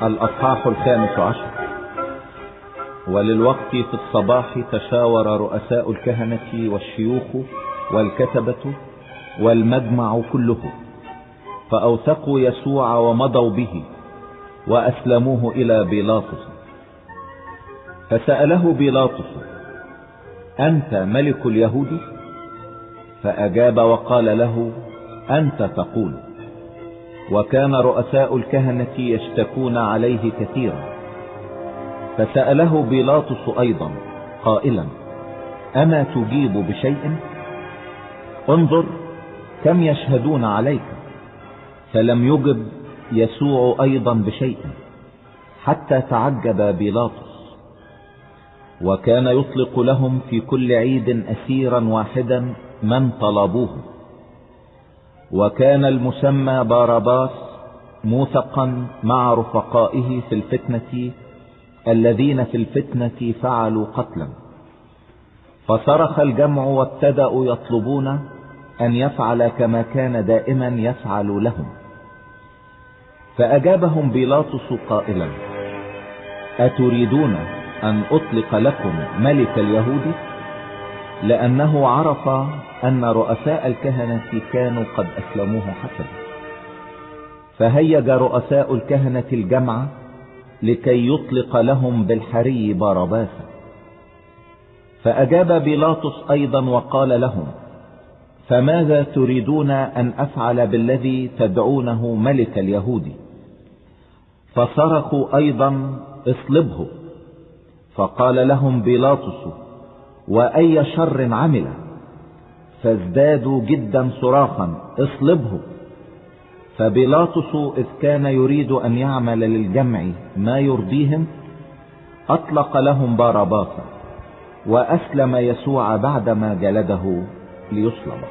الأصحاح 15. وللوقت في الصباح تشاور رؤساء الكهنة والشيوخ والكتبة والمجمع كله، فأوثقوا يسوع ومضوا به وأسلموه إلى بيلاطس. فسأله بيلاطس: أنت ملك اليهود؟ فأجاب وقال له: أنت تقول. وكان رؤساء الكهنة يشتكون عليه كثيرا. فسأله بيلاطس أيضا قائلا: أما تجيب بشيء؟ انظر كم يشهدون عليك. فلم يجب يسوع أيضا بشيء، حتى تعجب بيلاطس. وكان يطلق لهم في كل عيد أسيرا واحدا من طلبوه. وكان المسمى باراباس موثقا مع رفقائه في الفتنة الذين في الفتنة فعلوا قتلا. فصرخ الجمع وابتدأوا يطلبون أن يفعل كما كان دائما يفعل لهم. فأجابهم بيلاطس قائلا: أتريدون أن أطلق لكم ملك اليهود؟ لأنه عرف أن رؤساء الكهنة كانوا قد أسلموه حسنا. فهيج رؤساء الكهنة الجمع لكي يطلق لهم بالحري باراباس. فأجاب بيلاطس أيضا وقال لهم: فماذا تريدون أن أفعل بالذي تدعونه ملك اليهود؟ فصرخوا أيضا: اصلبه. فقال لهم بيلاطس: وأي شر عمل؟ فازدادوا جدا صراخا: اصلبه. فبيلاطس إذ كان يريد أن يعمل للجمع ما يرضيهم أطلق لهم باراباس، وأسلم يسوع بعدما جلده ليصلب.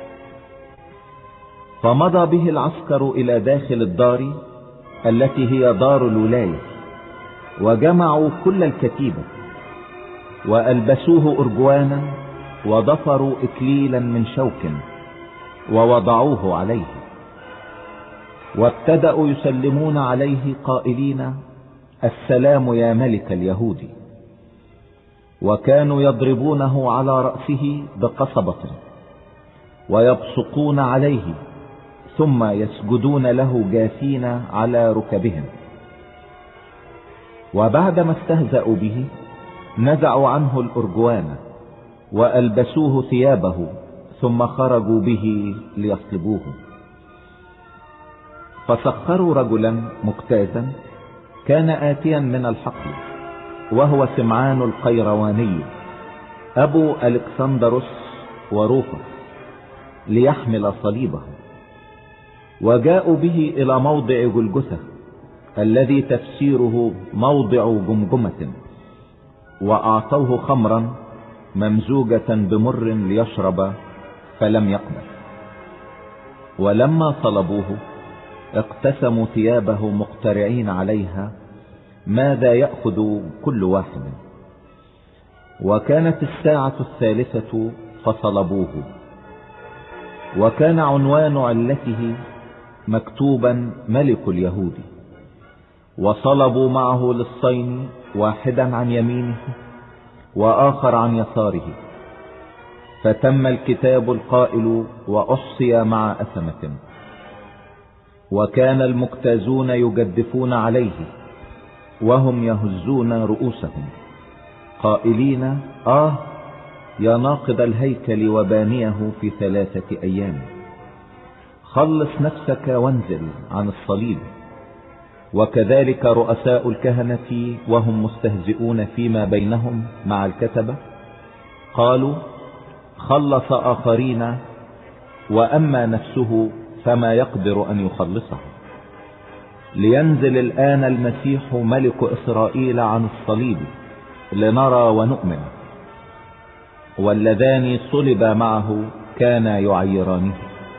فمضى به العسكر إلى داخل الدار التي هي دار الولاية، وجمعوا كل الكتيبة، وألبسوه أرجوانا، وضفروا إكليلا من شوك ووضعوه عليه. وابتدأوا يسلمون عليه قائلين: السلام يا ملك اليهود. وكانوا يضربونه على رأسه بقصبة ويبصقون عليه، ثم يسجدون له جاثين على ركبهم. وبعدما استهزأوا به نزعوا عنه الأرجوان وألبسوه ثيابه، ثم خرجوا به ليصلبوه. فسخروا رجلا مجتازا كان آتيا من الحقل، وهو سمعان القيرواني أبو ألكسندروس وروفس، ليحمل صليبه. وجاءوا به إلى موضع جلجثة الذي تفسيره موضع جمجمة، وأعطوه خمرا ممزوجة بمر ليشرب، فلم يقبل. ولما صلبوه اقتسموا ثيابه مقترعين عليها ماذا يأخذ كل واحد. وكانت الساعة 3 فصلبوه. وكان عنوان علته مكتوبا ملك اليهود. وصلبوا معه للصين واحدا عن يمينه وآخر عن يساره. فتم الكتاب القائل: وأحصي مع أثمة. وكان المجتازون يجدفون عليه وهم يهزون رؤوسهم قائلين: يا ناقض الهيكل وبانيه في 3 أيام، خلص نفسك وانزل عن الصليب. وكذلك رؤساء الكهنة وهم مستهزئون فيما بينهم مع الكتبة قالوا: خلص آخرين، وأما نفسه فما يقدر أن يخلصه. لينزل الآن المسيح ملك إسرائيل عن الصليب لنرى ونؤمن. واللذان صلب معه كانا يعيرانه.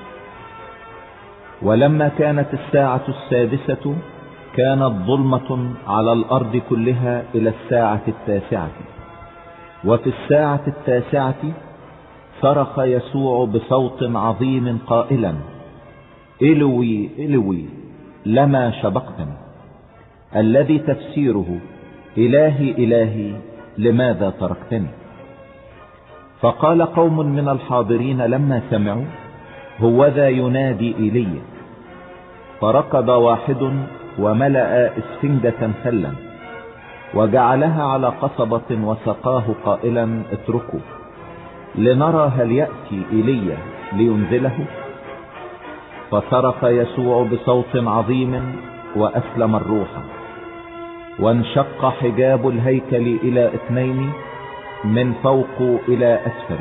ولما كانت الساعة 6 كانت ظلمة على الأرض كلها إلى الساعة 9. وفي الساعة 9 صرخ يسوع بصوت عظيم قائلا: إلوي إلوي لما شبقتني، الذي تفسيره إلهي إلهي لماذا تركتني؟ فقال قوم من الحاضرين لما سمعوا هوذا ينادي إيليا. فركض واحد وملأ اسفنجة خلا وجعلها على قصبة وسقاه قائلا اتركوا لنرى هل يأتي إيليا لينزله. فصرخ يسوع بصوت عظيم وأسلم الروح، وانشق حجاب الهيكل إلى 2 من فوق إلى أسفل.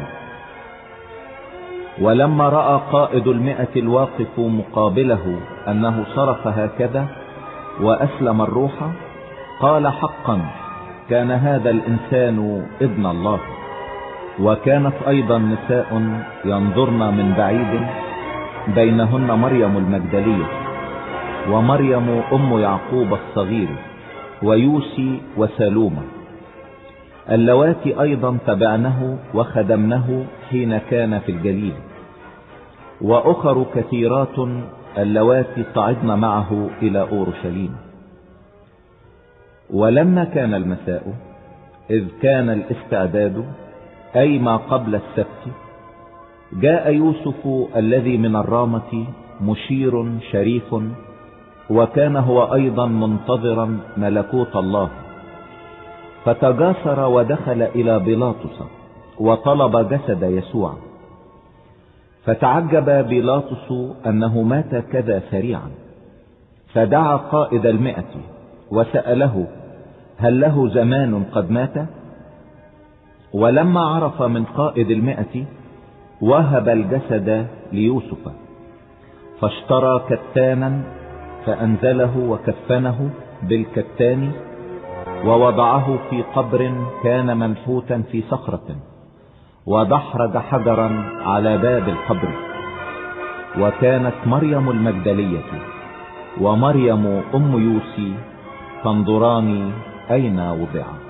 ولما رأى قائد 100 الواقف مقابله أنه صرخ هكذا وأسلم الروح، قال حقا كان هذا الإنسان ابن الله. وكانت أيضا نساء ينظرن من بعيد، بينهن مريم المجدلية ومريم أم يعقوب الصغير ويوسي وسالومة، اللواتي أيضا تبعنه وخدمنه حين كان في الجليل، وأخر كثيرات اللواتي صعدن معه إلى أورشليم. ولما كان المساء إذ كان الاستعداد أي ما قبل السبت، جاء يوسف الذي من الرامة مشير شريف، وكان هو أيضا منتظرا ملكوت الله، فتجاسر ودخل إلى بيلاطس وطلب جسد يسوع. فتعجب بيلاطس أنه مات كذا سريعا، فدعا قائد 100 وسأله هل له زمان قد مات؟ ولما عرف من قائد 100 وهب الجسد ليوسف، فاشترى كتانا فأنزله وكفنه بالكتان، ووضعه في قبر كان منحوتا في صخرة، ودحرج حجرا على باب القبر. وكانت مريم المجدلية ومريم أم يوسي تنظران أين وضع.